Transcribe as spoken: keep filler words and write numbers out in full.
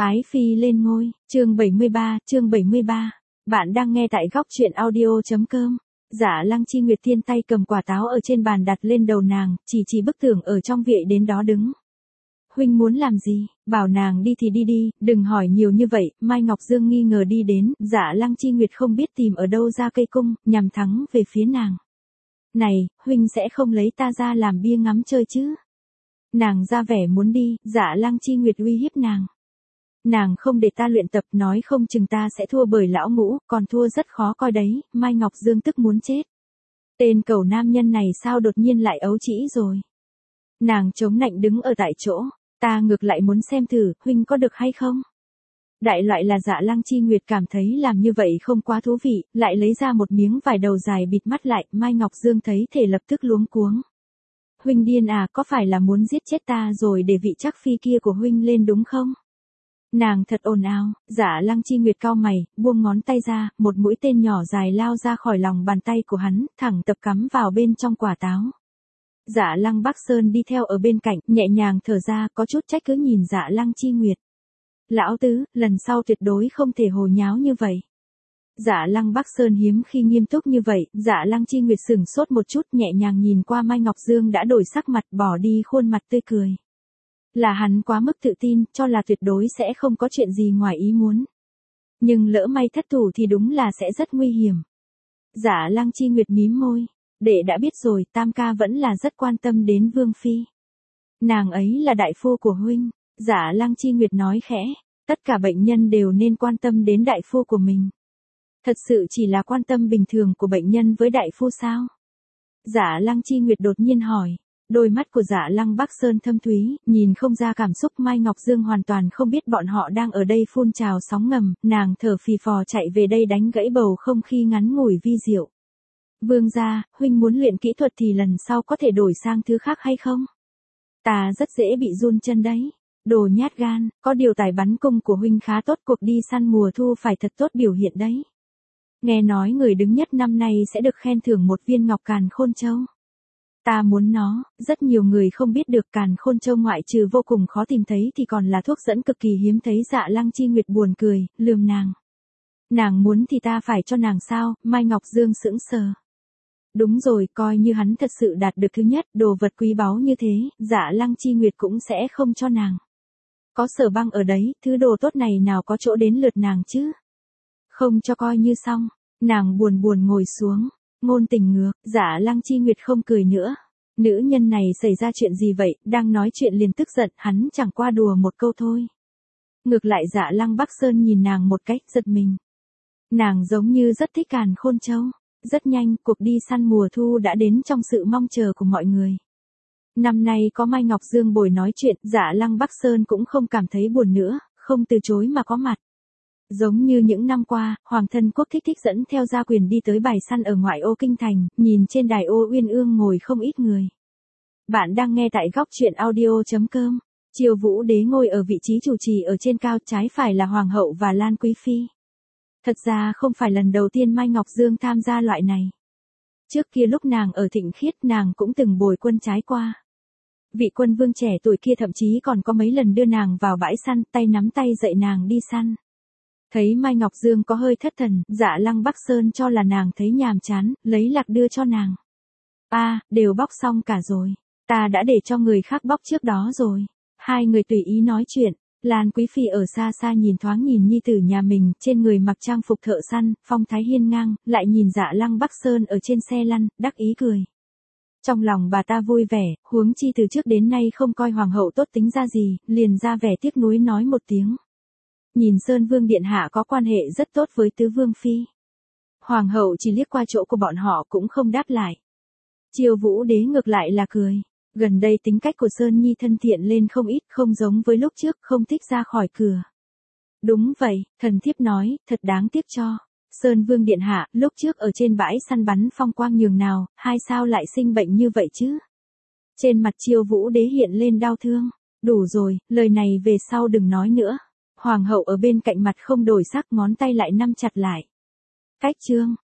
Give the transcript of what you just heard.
Ái phi lên ngôi, chương bảy mươi ba, chương bảy mươi ba. Bạn đang nghe tại góc truyện audio.com. Dạ Lăng Chi Nguyệt tiên tay cầm quả táo ở trên bàn đặt lên đầu nàng, chỉ chỉ bức tường ở trong viện đến đó đứng. Huynh muốn làm gì, bảo nàng đi thì đi đi, đừng hỏi nhiều như vậy. Mai Ngọc Dương nghi ngờ đi đến, Dạ Lăng Chi Nguyệt không biết tìm ở đâu ra cây cung, nhằm thắng về phía nàng. Này, huynh sẽ không lấy ta ra làm bia ngắm chơi chứ? Nàng ra vẻ muốn đi, Dạ Lăng Chi Nguyệt uy hiếp nàng. Nàng không để ta luyện tập, nói không chừng ta sẽ thua bởi lão ngũ, còn thua rất khó coi đấy. Mai Ngọc Dương tức muốn chết. Tên cẩu nam nhân này sao đột nhiên lại ấu trĩ rồi? Nàng chống nạnh đứng ở tại chỗ, ta ngược lại muốn xem thử, huynh có được hay không? Đại loại là Dạ Lăng Chi Nguyệt cảm thấy làm như vậy không quá thú vị, lại lấy ra một miếng vải đầu dài bịt mắt lại. Mai Ngọc Dương thấy thể lập tức luống cuống. Huynh điên à, có phải là muốn giết chết ta rồi để vị Trác Phi kia của huynh lên đúng không? Nàng thật ồn ào. Dạ Lăng Chi Nguyệt cau mày, buông ngón tay ra, một mũi tên nhỏ dài lao ra khỏi lòng bàn tay của hắn, thẳng tập cắm vào bên trong quả táo. Dạ Lăng Bắc Sơn đi theo ở bên cạnh, nhẹ nhàng thở ra, có chút trách cứ nhìn Dạ Lăng Chi Nguyệt. Lão tứ, lần sau tuyệt đối không thể hồ nháo như vậy. Dạ Lăng Bắc Sơn hiếm khi nghiêm túc như vậy. Dạ Lăng Chi Nguyệt sửng sốt một chút, nhẹ nhàng nhìn qua Mai Ngọc Dương đã đổi sắc mặt, bỏ đi khuôn mặt tươi cười. Là hắn quá mức tự tin, cho là tuyệt đối sẽ không có chuyện gì ngoài ý muốn. Nhưng lỡ may thất thủ thì đúng là sẽ rất nguy hiểm. Dạ Lăng Chi Nguyệt mím môi. Đệ đã biết rồi, Tam ca vẫn là rất quan tâm đến Vương Phi. Nàng ấy là đại phu của huynh. Dạ Lăng Chi Nguyệt nói khẽ. Tất cả bệnh nhân đều nên quan tâm đến đại phu của mình. Thật sự chỉ là quan tâm bình thường của bệnh nhân với đại phu sao? Dạ Lăng Chi Nguyệt đột nhiên hỏi. Đôi mắt của Dạ Lăng Bắc Sơn thâm thúy, nhìn không ra cảm xúc. Mai Ngọc Dương hoàn toàn không biết bọn họ đang ở đây phun trào sóng ngầm, nàng thở phì phò chạy về đây đánh gãy bầu không khí ngắn ngủi vi diệu. Vương gia, huynh muốn luyện kỹ thuật thì lần sau có thể đổi sang thứ khác hay không? Ta rất dễ bị run chân đấy. Đồ nhát gan, có điều tài bắn cung của huynh khá tốt, cuộc đi săn mùa thu phải thật tốt biểu hiện đấy. Nghe nói người đứng nhất năm nay sẽ được khen thưởng một viên ngọc càn khôn châu. Ta muốn nó. Rất nhiều người không biết được càn khôn châu ngoại trừ vô cùng khó tìm thấy thì còn là thuốc dẫn cực kỳ hiếm thấy. Dạ Lăng Chi Nguyệt buồn cười, lườm nàng. Nàng muốn thì ta phải cho nàng sao? Mai Ngọc Dương sững sờ. Đúng rồi, coi như hắn thật sự đạt được thứ nhất, đồ vật quý báu như thế, Dạ Lăng Chi Nguyệt cũng sẽ không cho nàng. Có Sở Băng ở đấy, thứ đồ tốt này nào có chỗ đến lượt nàng chứ? Không cho coi như xong. Nàng buồn buồn ngồi xuống. Ngôn tình ngược. Dạ Lăng Chi Nguyệt không cười nữa. Nữ nhân này xảy ra chuyện gì vậy? Đang nói chuyện liền tức giận, hắn chẳng qua đùa một câu thôi. Ngược lại Dạ Lăng Bắc Sơn nhìn nàng một cách giật mình. Nàng giống như rất thích càn khôn châu. Rất nhanh, cuộc đi săn mùa thu đã đến trong sự mong chờ của mọi người. Năm nay có Mai Ngọc Dương bồi nói chuyện, Dạ Lăng Bắc Sơn cũng không cảm thấy buồn nữa, không từ chối mà có mặt. Giống như những năm qua, Hoàng thân quốc thích thích dẫn theo gia quyền đi tới bài săn ở ngoại ô kinh thành, nhìn trên đài ô uyên ương ngồi không ít người. Bạn đang nghe tại góc truyện audio.com. Triều Vũ Đế ngồi ở vị trí chủ trì ở trên cao, trái phải là Hoàng hậu và Lan Quý Phi. Thật ra không phải lần đầu tiên Mai Ngọc Dương tham gia loại này. Trước kia lúc nàng ở Thịnh Khiết nàng cũng từng bồi quân trái qua. Vị quân vương trẻ tuổi kia thậm chí còn có mấy lần đưa nàng vào bãi săn, tay nắm tay dạy nàng đi săn. Thấy Mai Ngọc Dương có hơi thất thần, Dạ Lăng Bắc Sơn cho là nàng thấy nhàm chán, lấy lạc đưa cho nàng. A, à, đều bóc xong cả rồi. Ta đã để cho người khác bóc trước đó rồi. Hai người tùy ý nói chuyện. Lan Quý Phi ở xa xa nhìn thoáng nhìn nhi tử nhà mình, trên người mặc trang phục thợ săn, phong thái hiên ngang, lại nhìn Dạ Lăng Bắc Sơn ở trên xe lăn, đắc ý cười. Trong lòng bà ta vui vẻ, huống chi từ trước đến nay không coi hoàng hậu tốt tính ra gì, liền ra vẻ tiếc nuối nói một tiếng. Nhìn Sơn Vương Điện Hạ có quan hệ rất tốt với Tứ Vương Phi. Hoàng hậu chỉ liếc qua chỗ của bọn họ cũng không đáp lại. Triều Vũ Đế ngược lại là cười. Gần đây tính cách của Sơn Nhi thân thiện lên không ít, không giống với lúc trước, không thích ra khỏi cửa. Đúng vậy, thần thiếp nói, thật đáng tiếc cho. Sơn Vương Điện Hạ, lúc trước ở trên bãi săn bắn phong quang nhường nào, hai sao lại sinh bệnh như vậy chứ? Trên mặt Triều Vũ Đế hiện lên đau thương. Đủ rồi, lời này về sau đừng nói nữa. Hoàng hậu ở bên cạnh mặt không đổi sắc, ngón tay lại nắm chặt lại. Cách chương,